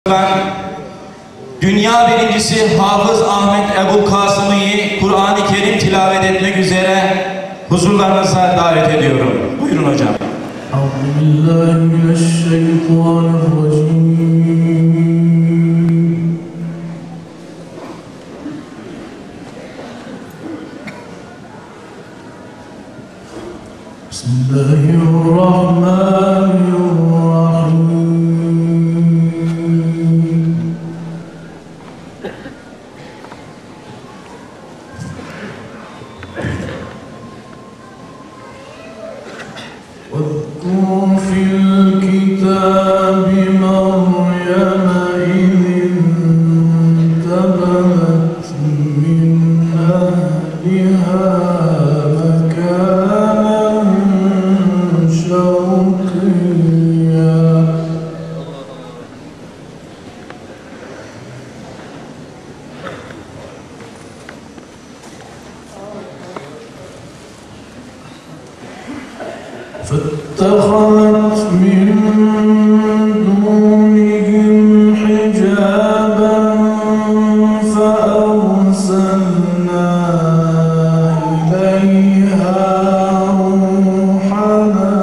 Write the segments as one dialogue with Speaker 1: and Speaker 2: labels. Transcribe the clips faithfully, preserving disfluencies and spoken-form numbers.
Speaker 1: Dünya birincisi Hafız Ahmet Ebu'l-Kasım'ı Kur'an-ı Kerim tilavet etmek üzere huzurlarınıza davet ediyorum. Buyurun hocam.
Speaker 2: Euzubillahimineşşeytanirracim. Bismillahirrahmanirrahim. واذكر في الكتاب مريم إذ انتبذت من أهلها مكانا شرقيا فاتخذت من دونهم حجابا فأرسلنا إليها روحنا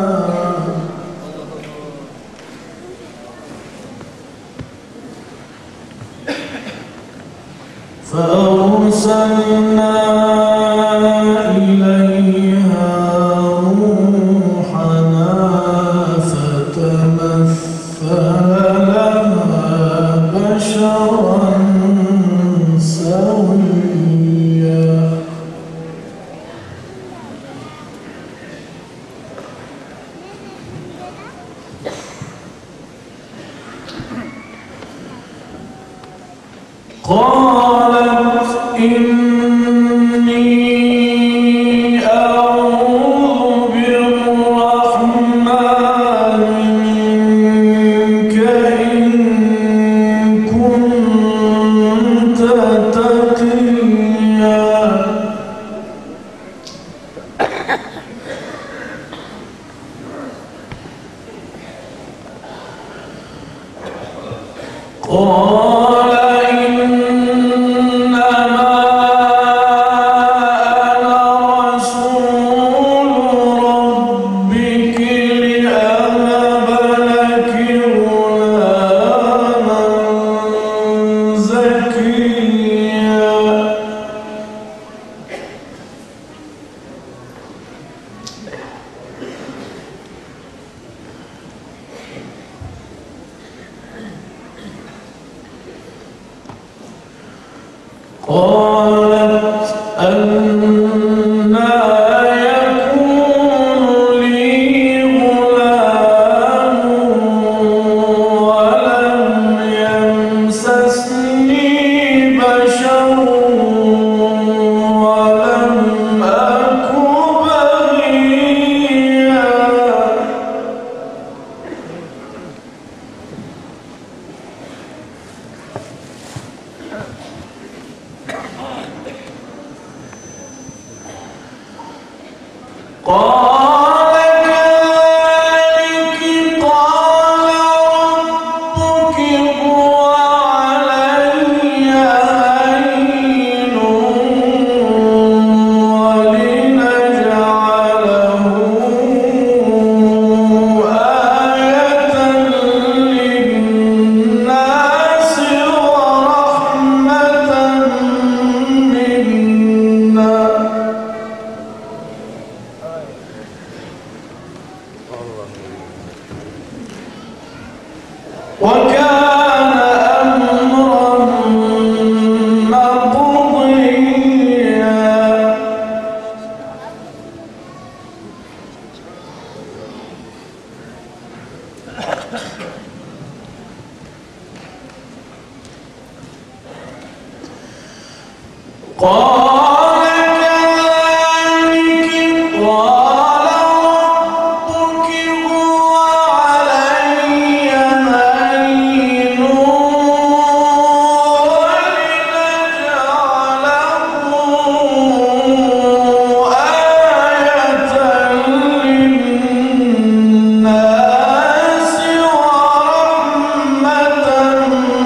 Speaker 2: فأرسلنا إليها روحنا فتمثل لها بشرا سويا قالت إني أعوذ بالرحمن منك إن كنت تقيا قال إنما أنا رسول ربك لأهب لك غلاما زكيا قالت أنى يكون لي غلام ولم يمسسني بشر ولم أك بغيا قال كذلك قال ربك هو علي هين ولنجعله آية للناس ورحمة منا وكان أمرا مقضيا قال كذلك قال ربك هو علي هين ولنجعله آية للناس ورحمة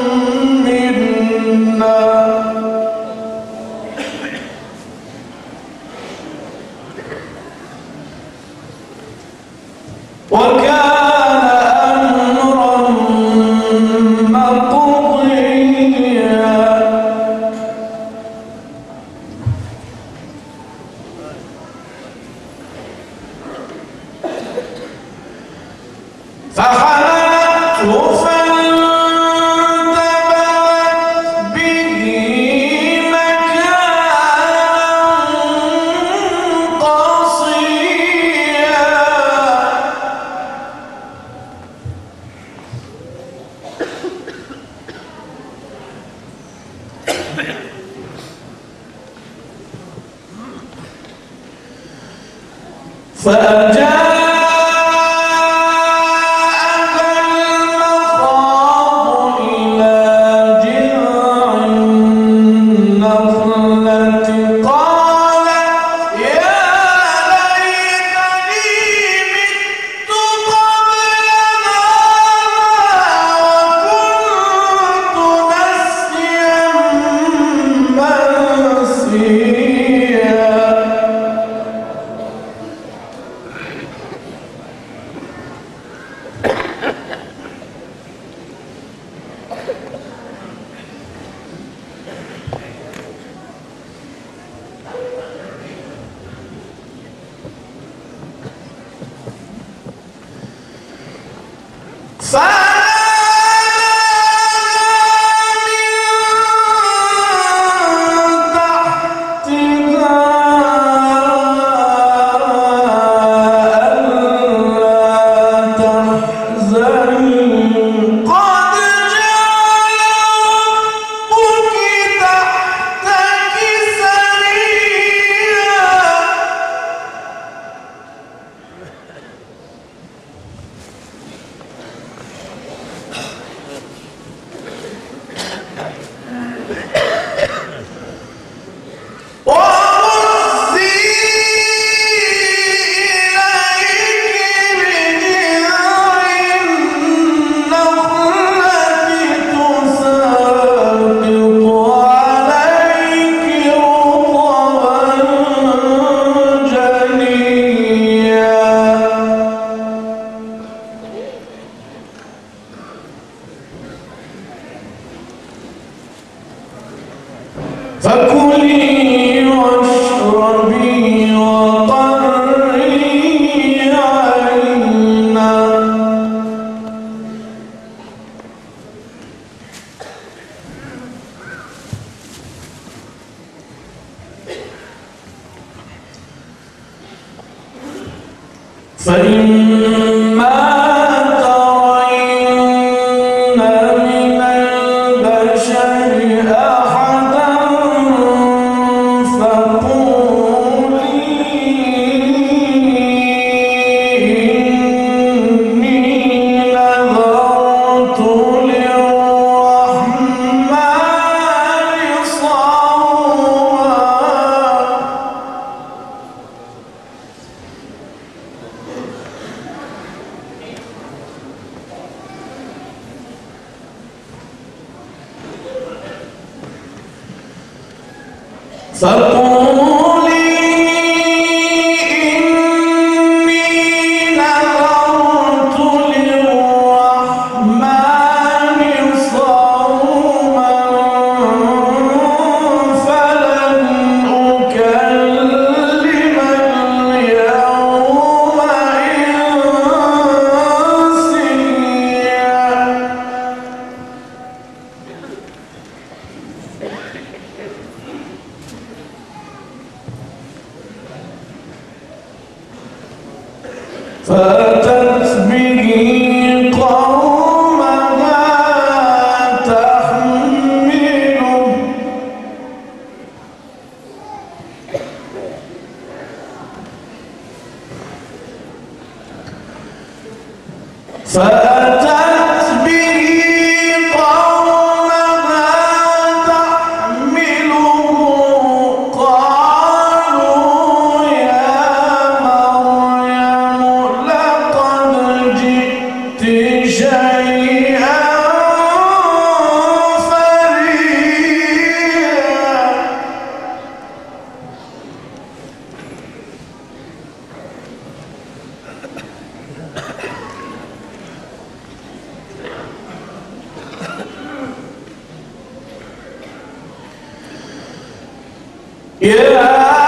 Speaker 2: يا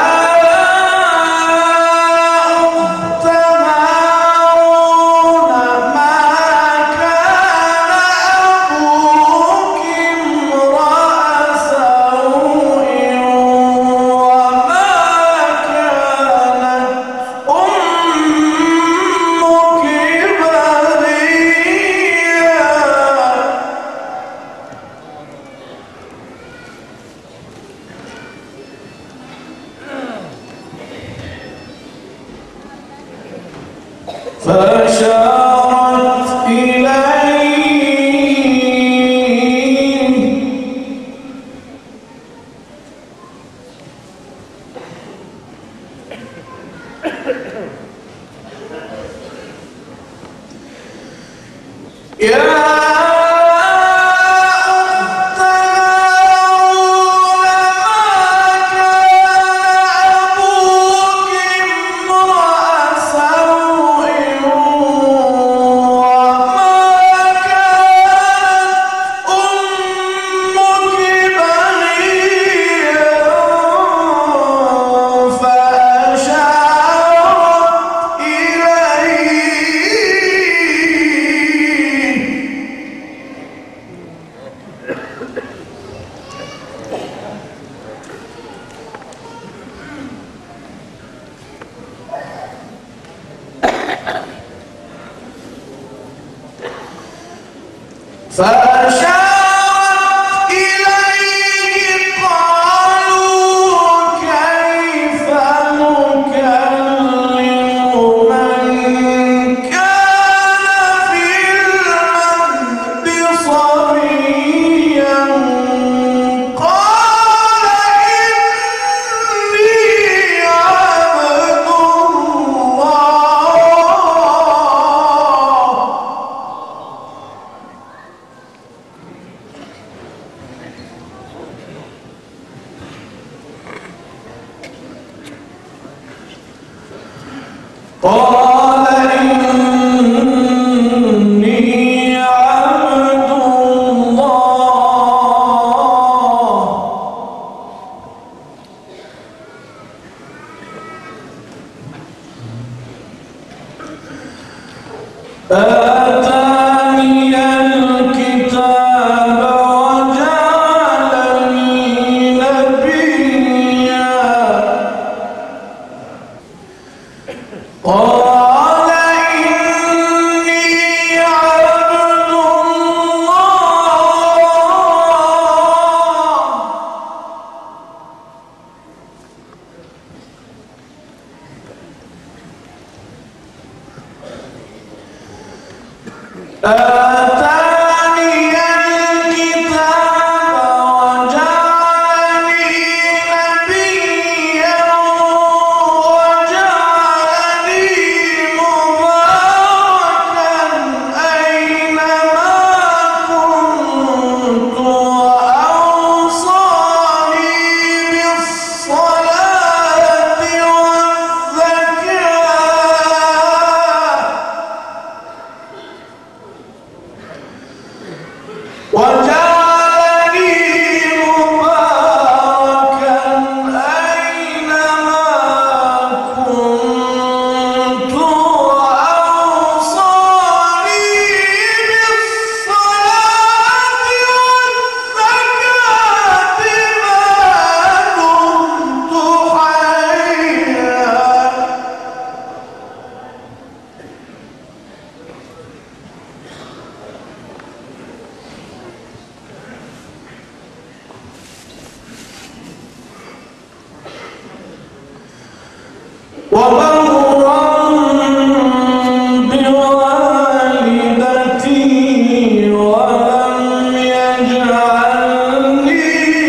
Speaker 2: أخت هارون ما كان أبوك امرأ سوء وما كانت أمك بغيا. فأشارت إليه يا أخت هارون ما كان أبوك فأشارت إليه قالوا كيف نكلم من كان في المهد صبيا قال إني عبد الله قال إني عبد الله آتاني الكتاب وجعلني نبيا قال إني عبد الله آتاني الكتاب وجعلني نبيا وجعلني مباركا أينما كنت وأوصاني بالصلاة والزكاة وجعلني مباركا أينما كنت وأوصاني بالصلاة والزكاة ما دمت حيا. وبرا بوالدتي ولم يجعلني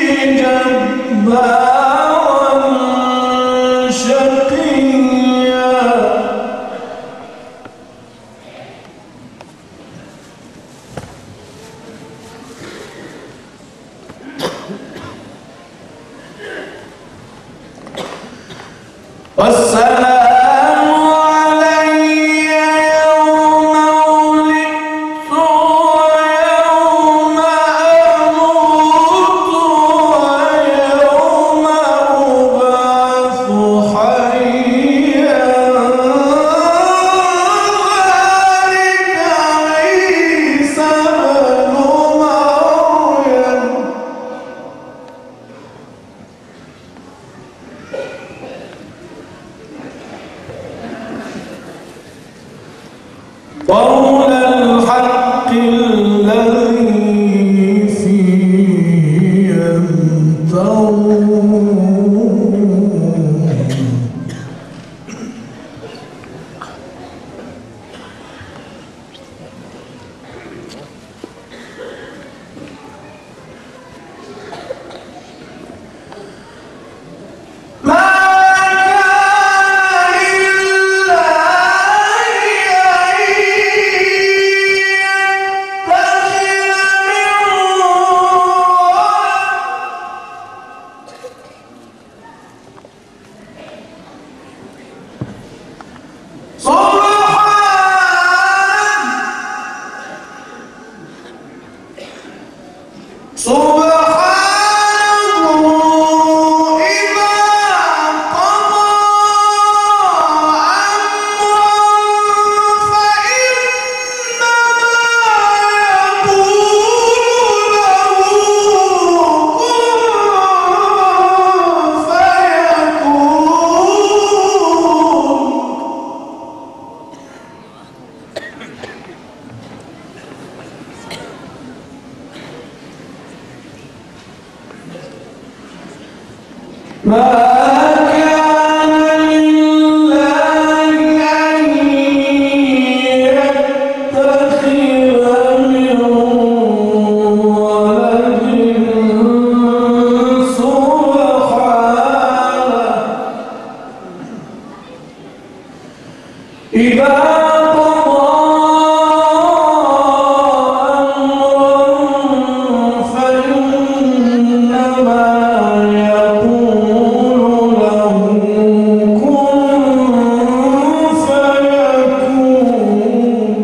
Speaker 2: جبارا شقيا. والسلام علي يوم ولدت ويوم أموت ويوم سبحانه إذا قضى أمرا فإنما يقول له كن فيكون. ما كان لله أن يتخذ من ولد سبحانه إذا قضى أمرا فإنما يقول له كن فيكون.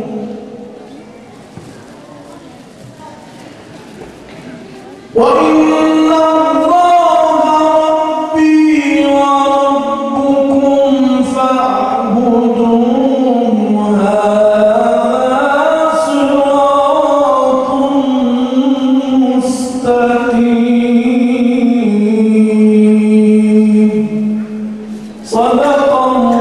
Speaker 2: وإن الله ربي وربكم فاعبدوه هذا صراط مستقيم. صدق الله